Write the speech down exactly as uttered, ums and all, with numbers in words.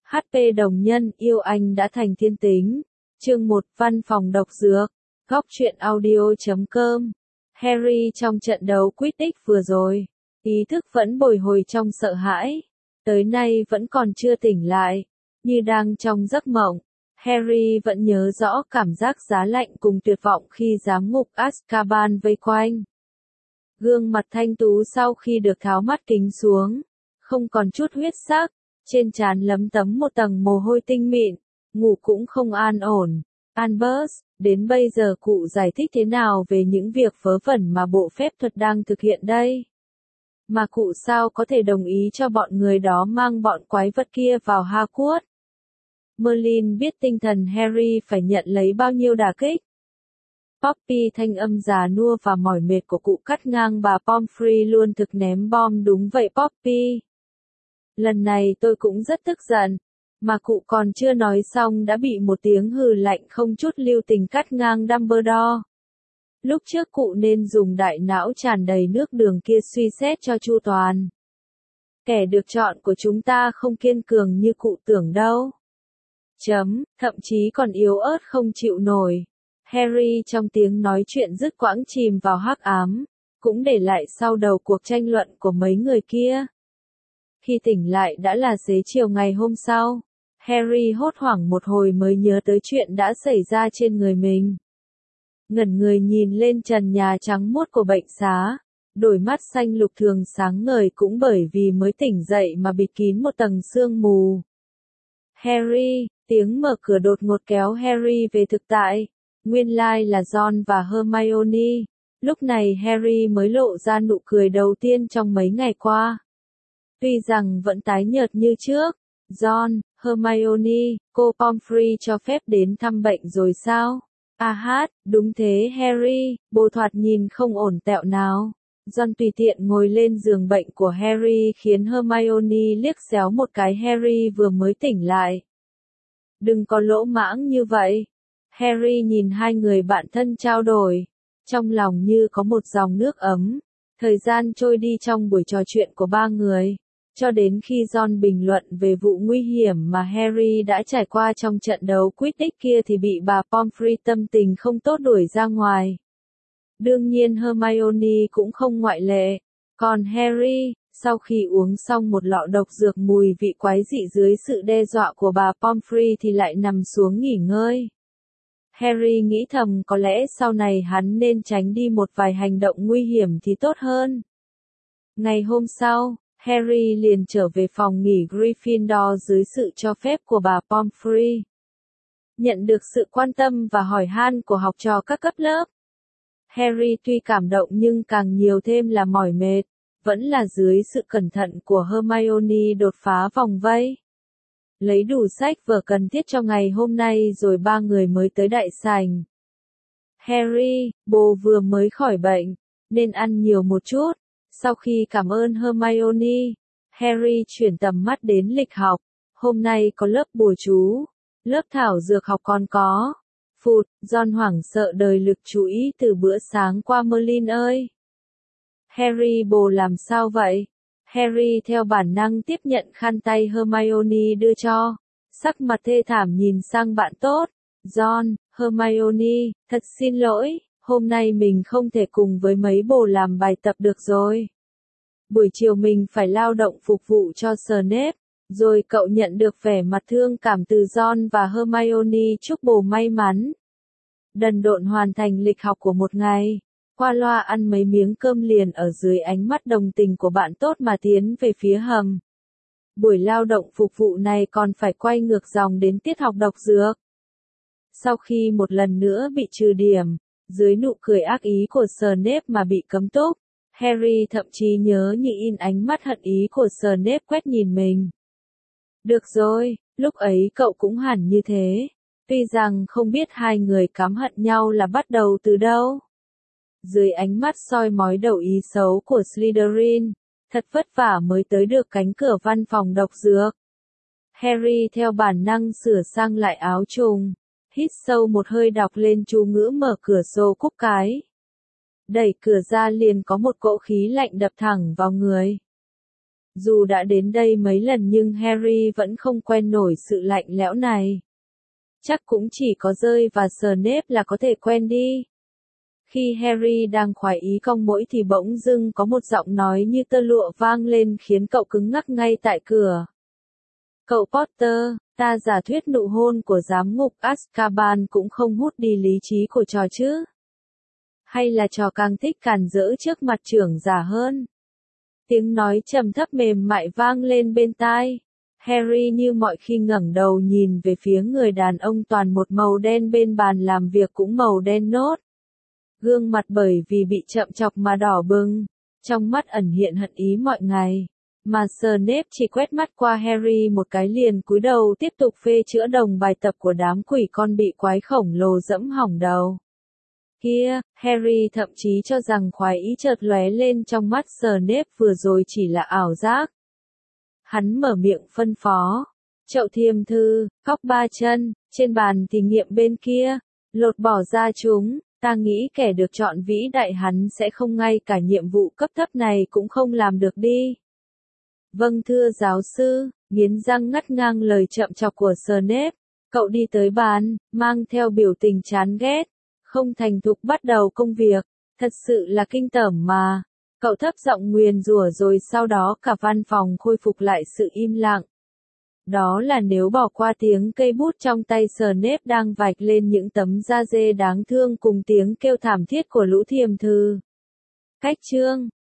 hát pê đồng nhân, yêu anh đã thành thiên tính. Chương một, văn phòng độc dược. Góc truyện audio chấm com. Harry trong trận đấu Quidditch vừa rồi, ý thức vẫn bồi hồi trong sợ hãi. Tới nay vẫn còn chưa tỉnh lại, như đang trong giấc mộng. Harry vẫn nhớ rõ cảm giác giá lạnh cùng tuyệt vọng khi giám ngục Azkaban vây quanh. Gương mặt thanh tú sau khi được tháo mắt kính xuống, không còn chút huyết sắc, trên trán lấm tấm một tầng mồ hôi tinh mịn, ngủ cũng không an ổn. Albus, đến bây giờ cụ giải thích thế nào về những việc vớ vẩn mà bộ phép thuật đang thực hiện đây? Mà cụ sao có thể đồng ý cho bọn người đó mang bọn quái vật kia vào Hogwarts? Merlin biết tinh thần Harry phải nhận lấy bao nhiêu đả kích. Poppy, thanh âm già nua và mỏi mệt của cụ cắt ngang bà Pomfrey luôn thực ném bom. Đúng vậy Poppy. Lần này tôi cũng rất tức giận. Mà cụ còn chưa nói xong đã bị một tiếng hừ lạnh không chút lưu tình cắt ngang Dumbledore. Lúc trước cụ nên dùng đại não tràn đầy nước đường kia suy xét cho chu toàn. Kẻ được chọn của chúng ta không kiên cường như cụ tưởng đâu. Chấm, thậm chí còn yếu ớt không chịu nổi. Harry trong tiếng nói chuyện dứt quãng chìm vào hắc ám, cũng để lại sau đầu cuộc tranh luận của mấy người kia. Khi tỉnh lại đã là xế chiều ngày hôm sau. Harry hốt hoảng một hồi mới nhớ tới chuyện đã xảy ra trên người mình. Ngẩn người nhìn lên trần nhà trắng muốt của bệnh xá, đôi mắt xanh lục thường sáng ngời cũng bởi vì mới tỉnh dậy mà bịt kín một tầng sương mù. Harry, tiếng mở cửa đột ngột kéo Harry về thực tại. Nguyên lai là Ron và Hermione. Lúc này Harry mới lộ ra nụ cười đầu tiên trong mấy ngày qua. Tuy rằng vẫn tái nhợt như trước. Ron, Hermione, cô Pomfrey cho phép đến thăm bệnh rồi sao? À hát, đúng thế Harry, bố thoạt nhìn không ổn tẹo nào. Ron tùy tiện ngồi lên giường bệnh của Harry khiến Hermione liếc xéo một cái. Harry vừa mới tỉnh lại. Đừng có lỗ mãng như vậy. Harry nhìn hai người bạn thân trao đổi. Trong lòng như có một dòng nước ấm. Thời gian trôi đi trong buổi trò chuyện của ba người. Cho đến khi Ron bình luận về vụ nguy hiểm mà Harry đã trải qua trong trận đấu Quidditch kia thì bị bà Pomfrey tâm tình không tốt đuổi ra ngoài. Đương nhiên Hermione cũng không ngoại lệ. Còn Harry, sau khi uống xong một lọ độc dược mùi vị quái dị dưới sự đe dọa của bà Pomfrey thì lại nằm xuống nghỉ ngơi. Harry nghĩ thầm có lẽ sau này hắn nên tránh đi một vài hành động nguy hiểm thì tốt hơn. Ngày hôm sau, Harry liền trở về phòng nghỉ Gryffindor dưới sự cho phép của bà Pomfrey. Nhận được sự quan tâm và hỏi han của học trò các cấp lớp. Harry tuy cảm động nhưng càng nhiều thêm là mỏi mệt, vẫn là dưới sự cẩn thận của Hermione đột phá vòng vây. Lấy đủ sách vở cần thiết cho ngày hôm nay rồi ba người mới tới đại sảnh. Harry, bố vừa mới khỏi bệnh, nên ăn nhiều một chút. Sau khi cảm ơn Hermione, Harry chuyển tầm mắt đến lịch học. Hôm nay có lớp bùa chú, lớp thảo dược học còn có. Phụt, Ron hoảng sợ đời lực chú ý từ bữa sáng qua. Merlin ơi! Harry, bồ làm sao vậy? Harry theo bản năng tiếp nhận khăn tay Hermione đưa cho. Sắc mặt thê thảm nhìn sang bạn tốt. Ron, Hermione, thật xin lỗi. Hôm nay mình không thể cùng với mấy bồ làm bài tập được rồi. Buổi chiều mình phải lao động phục vụ cho Snape. Rồi cậu nhận được vẻ mặt thương cảm từ Ron và Hermione chúc bồ may mắn. Đần độn hoàn thành lịch học của một ngày. Qua loa ăn mấy miếng cơm liền ở dưới ánh mắt đồng tình của bạn tốt mà tiến về phía hầm. Buổi lao động phục vụ này còn phải quay ngược dòng đến tiết học độc dược. Sau khi một lần nữa bị trừ điểm, dưới nụ cười ác ý của Snape mà bị cấm túc, Harry thậm chí nhớ như in ánh mắt hận ý của Snape quét nhìn mình. Được rồi, lúc ấy cậu cũng hẳn như thế. Tuy rằng không biết hai người căm hận nhau là bắt đầu từ đâu. Dưới ánh mắt soi mói đầu ý xấu của Slytherin, thật vất vả mới tới được cánh cửa văn phòng độc dược. Harry theo bản năng sửa sang lại áo trùng, hít sâu một hơi đọc lên chú ngữ mở cửa sổ cúc cái. Đẩy cửa ra liền có một cỗ khí lạnh đập thẳng vào người. Dù đã đến đây mấy lần nhưng Harry vẫn không quen nổi sự lạnh lẽo này. Chắc cũng chỉ có rơi và Snape là có thể quen đi. Khi Harry đang khoái ý cong mũi thì bỗng dưng có một giọng nói như tơ lụa vang lên khiến cậu cứng ngắc ngay tại cửa. Cậu Potter, ta giả thuyết nụ hôn của giám ngục Azkaban cũng không hút đi lý trí của trò chứ? Hay là trò càng thích càn rỡ trước mặt trưởng giả hơn? Tiếng nói trầm thấp mềm mại vang lên bên tai. Harry như mọi khi ngẩng đầu nhìn về phía người đàn ông toàn một màu đen bên bàn làm việc cũng màu đen nốt. Gương mặt bởi vì bị chậm chọc mà đỏ bừng, trong mắt ẩn hiện hận ý mọi ngày. Mà Snape chỉ quét mắt qua Harry một cái liền cúi đầu tiếp tục phê chữa đồng bài tập của đám quỷ con bị quái khổng lồ dẫm hỏng đầu. Kia, Harry thậm chí cho rằng khoái ý chợt lóe lên trong mắt Snape vừa rồi chỉ là ảo giác. Hắn mở miệng phân phó. Chậu thiềm thư, góc ba chân, trên bàn thí nghiệm bên kia, lột bỏ ra chúng, ta nghĩ kẻ được chọn vĩ đại hắn sẽ không ngay cả nhiệm vụ cấp thấp này cũng không làm được đi. Vâng thưa giáo sư, nghiến răng ngắt ngang lời chậm chọc của Snape, cậu đi tới bàn, mang theo biểu tình chán ghét, không thành thục bắt đầu công việc, thật sự là kinh tởm mà. Cậu thấp giọng nguyền rủa rồi sau đó cả văn phòng khôi phục lại sự im lặng. Đó là nếu bỏ qua tiếng cây bút trong tay Snape đang vạch lên những tấm da dê đáng thương cùng tiếng kêu thảm thiết của lũ thiềm thư. Cách chương